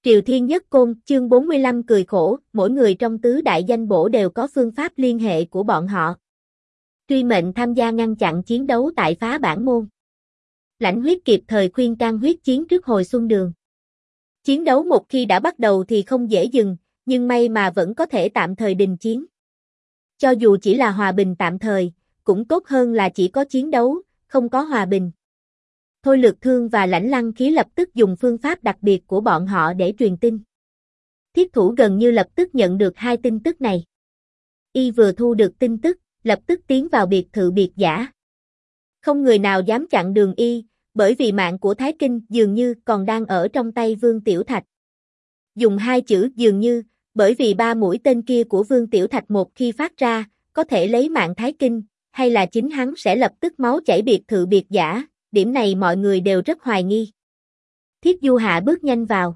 Triều Thiên Nhất Côn, chương 45 cười khổ, mỗi người trong tứ đại danh bổ đều có phương pháp liên hệ của bọn họ. Truy mệnh tham gia ngăn chặn chiến đấu tại phá bản môn. Lãnh Huyết kịp thời khuyên can huyết chiến trước hồi xuân đường. Chiến đấu một khi đã bắt đầu thì không dễ dừng, nhưng may mà vẫn có thể tạm thời đình chiến. Cho dù chỉ là hòa bình tạm thời, cũng tốt hơn là chỉ có chiến đấu, không có hòa bình. Thôi Lược Thương và Lãnh Lăng Khí lập tức dùng phương pháp đặc biệt của bọn họ để truyền tin. Thiết Thủ gần như lập tức nhận được hai tin tức này. Y vừa thu được tin tức, lập tức tiến vào biệt thự biệt giả. Không người nào dám chặn đường Y, bởi vì mạng của Thái Kinh dường như còn đang ở trong tay Vương Tiểu Thạch. Dùng hai chữ dường như, bởi vì ba mũi tên kia của Vương Tiểu Thạch một khi phát ra, có thể lấy mạng Thái Kinh, hay là chính hắn sẽ lập tức máu chảy biệt thự biệt giả, điểm này mọi người đều rất hoài nghi. Thiết Du Hạ bước nhanh vào.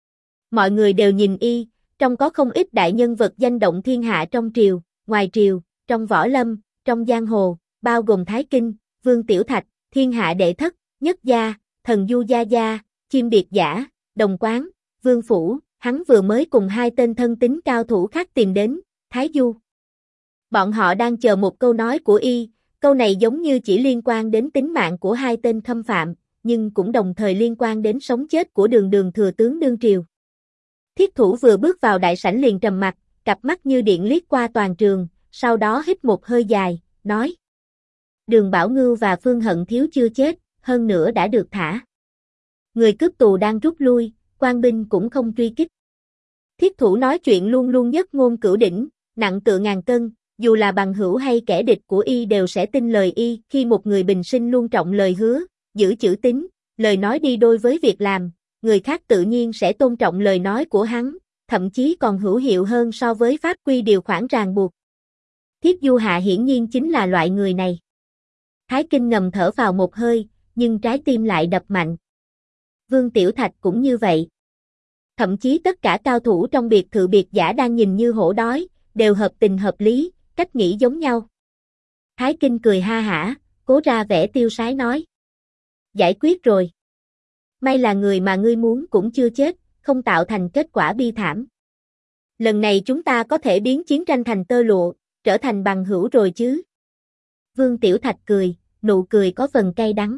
Mọi người đều nhìn Y, trong có không ít đại nhân vật danh động thiên hạ trong triều, ngoài triều, trong võ lâm, trong giang hồ, bao gồm Thái Kinh, Vương Tiểu Thạch, Thiên Hạ Đệ Thất, Nhất Gia, Thần Du Gia Gia, Chim Biệt Giả, Đồng Quán, Vương Phủ, hắn vừa mới cùng hai tên thân tín cao thủ khác tìm đến, Thái Du. Bọn họ đang chờ một câu nói của Y, câu này giống như chỉ liên quan đến tính mạng của hai tên khâm phạm, nhưng cũng đồng thời liên quan đến sống chết của Đường thừa tướng đương triều. Thiết Thủ vừa bước vào đại sảnh liền trầm mặt, cặp mắt như điện liếc qua toàn trường, sau đó hít một hơi dài, nói: Đường Bảo Ngưu và Phương Hận Thiếu chưa chết, hơn nữa đã được thả. Người cướp tù đang rút lui, quan binh cũng không truy kích. Thiết Thủ nói chuyện luôn luôn nhất ngôn cửu đỉnh, nặng tựa ngàn cân, dù là bằng hữu hay kẻ địch của Y đều sẽ tin lời Y, khi một người bình sinh luôn trọng lời hứa, giữ chữ tín, lời nói đi đôi với việc làm, người khác tự nhiên sẽ tôn trọng lời nói của hắn, thậm chí còn hữu hiệu hơn so với pháp quy điều khoản ràng buộc. Thiết Du Hạ hiển nhiên chính là loại người này. Thái Kinh ngầm thở vào một hơi, nhưng trái tim lại đập mạnh. Vương Tiểu Thạch cũng như vậy. Thậm chí tất cả cao thủ trong biệt thự biệt giả đang nhìn như hổ đói, đều hợp tình hợp lý, cách nghĩ giống nhau. Thái Kinh cười ha hả, cố ra vẻ tiêu sái nói: Giải quyết rồi. May là người mà ngươi muốn cũng chưa chết, không tạo thành kết quả bi thảm. Lần này chúng ta có thể biến chiến tranh thành tơ lụa, trở thành bằng hữu rồi chứ. Vương Tiểu Thạch cười, nụ cười có phần cay đắng.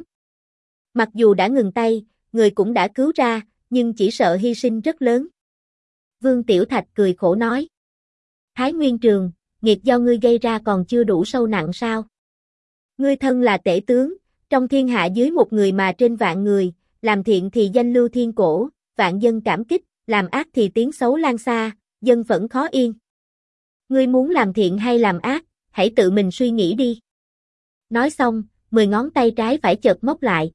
Mặc dù đã ngừng tay, người cũng đã cứu ra, nhưng chỉ sợ hy sinh rất lớn. Vương Tiểu Thạch cười khổ nói: Thái Nguyên Trường, nghiệt do ngươi gây ra còn chưa đủ sâu nặng sao? Ngươi thân là tể tướng, trong thiên hạ dưới một người mà trên vạn người, làm thiện thì danh lưu thiên cổ, vạn dân cảm kích, làm ác thì tiếng xấu lan xa, dân phẫn khó yên. Ngươi muốn làm thiện hay làm ác, hãy tự mình suy nghĩ đi. Nói xong, 10 ngón tay trái phải chợt móc lại.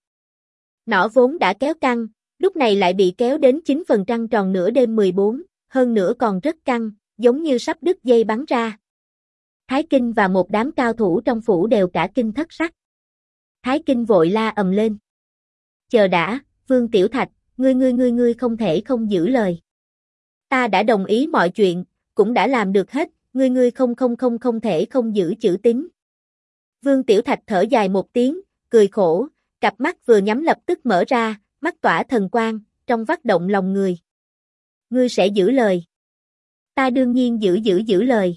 Nỏ vốn đã kéo căng, lúc này lại bị kéo đến 9 phần trăng tròn nửa đêm 14, hơn nữa còn rất căng, giống như sắp đứt dây bắn ra. Thái Kinh và một đám cao thủ trong phủ đều cả kinh thất sắc. Thái Kinh vội la ầm lên: Chờ đã, Vương Tiểu Thạch, ngươi không thể không giữ lời. Ta đã đồng ý mọi chuyện, cũng đã làm được hết, ngươi không thể không giữ chữ tín. Vương Tiểu Thạch thở dài một tiếng, cười khổ, cặp mắt vừa nhắm lập tức mở ra, mắt tỏa thần quang, trong vắt động lòng người. Ngươi sẽ giữ lời. Ta đương nhiên giữ lời.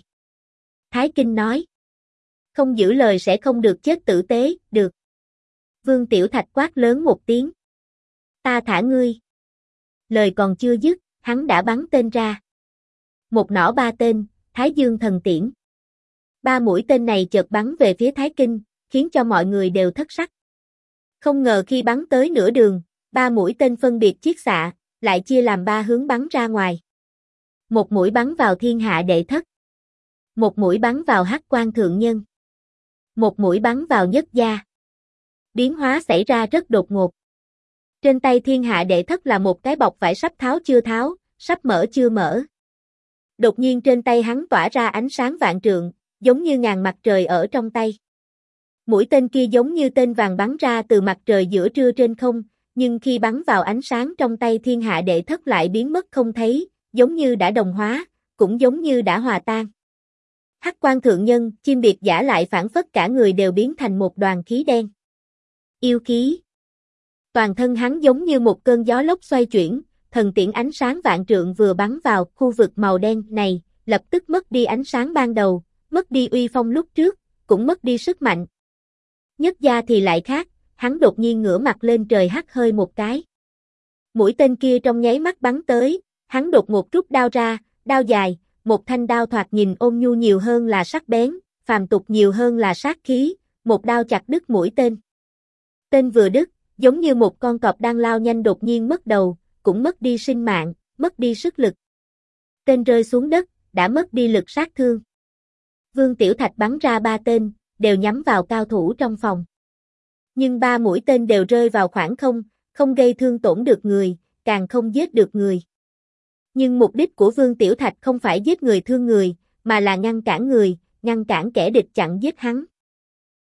Thái Kinh nói. Không giữ lời sẽ không được chết tử tế, được. Vương Tiểu Thạch quát lớn một tiếng. Ta thả ngươi. Lời còn chưa dứt, hắn đã bắn tên ra. Một nỏ 3 tên, Thái Dương thần tiễn. 3 mũi tên này chợt bắn về phía Thái Kinh, khiến cho mọi người đều thất sắc. Không ngờ khi bắn tới nửa đường, 3 mũi tên phân biệt chiết xạ, lại chia làm 3 hướng bắn ra ngoài. Một mũi bắn vào Thiên Hạ Đệ Thất. Một mũi bắn vào Hắc Quan Thượng Nhân. Một mũi bắn vào Nhất Gia. Biến hóa xảy ra rất đột ngột. Trên tay Thiên Hạ Đệ Thất là một cái bọc vải sắp tháo chưa tháo, sắp mở chưa mở. Đột nhiên trên tay hắn tỏa ra ánh sáng vạn trượng, giống như ngàn mặt trời ở trong tay. Mũi tên kia giống như tên vàng bắn ra từ mặt trời giữa trưa trên không, nhưng khi bắn vào ánh sáng trong tay Thiên Hạ Đệ Thất lại biến mất không thấy, giống như đã đồng hóa, cũng giống như đã hòa tan. Hắc Quan Thượng Nhân, Chim Biệt Giả lại phảng phất cả người đều biến thành một đoàn khí đen. Yêu khí. Toàn thân hắn giống như một cơn gió lốc xoay chuyển, thần tiễn ánh sáng vạn trượng vừa bắn vào khu vực màu đen này, lập tức mất đi ánh sáng ban đầu, mất đi uy phong lúc trước, cũng mất đi sức mạnh. Nhất Gia thì lại khác, hắn đột nhiên ngửa mặt lên trời hắt hơi một cái. Mũi tên kia trong nháy mắt bắn tới, hắn đột ngột rút đao ra, đao dài, một thanh đao thoạt nhìn ôn nhu nhiều hơn là sắc bén, phàm tục nhiều hơn là sát khí, một đao chặt đứt mũi tên. Tên vừa đứt, giống như một con cọp đang lao nhanh đột nhiên mất đầu, cũng mất đi sinh mạng, mất đi sức lực. Tên rơi xuống đất, đã mất đi lực sát thương. Vương Tiểu Thạch bắn ra 3 tên, đều nhắm vào cao thủ trong phòng. Nhưng 3 mũi tên đều rơi vào khoảng không, không gây thương tổn được người, càng không giết được người. Nhưng mục đích của Vương Tiểu Thạch không phải giết người thương người, mà là ngăn cản người, ngăn cản kẻ địch chặn giết hắn.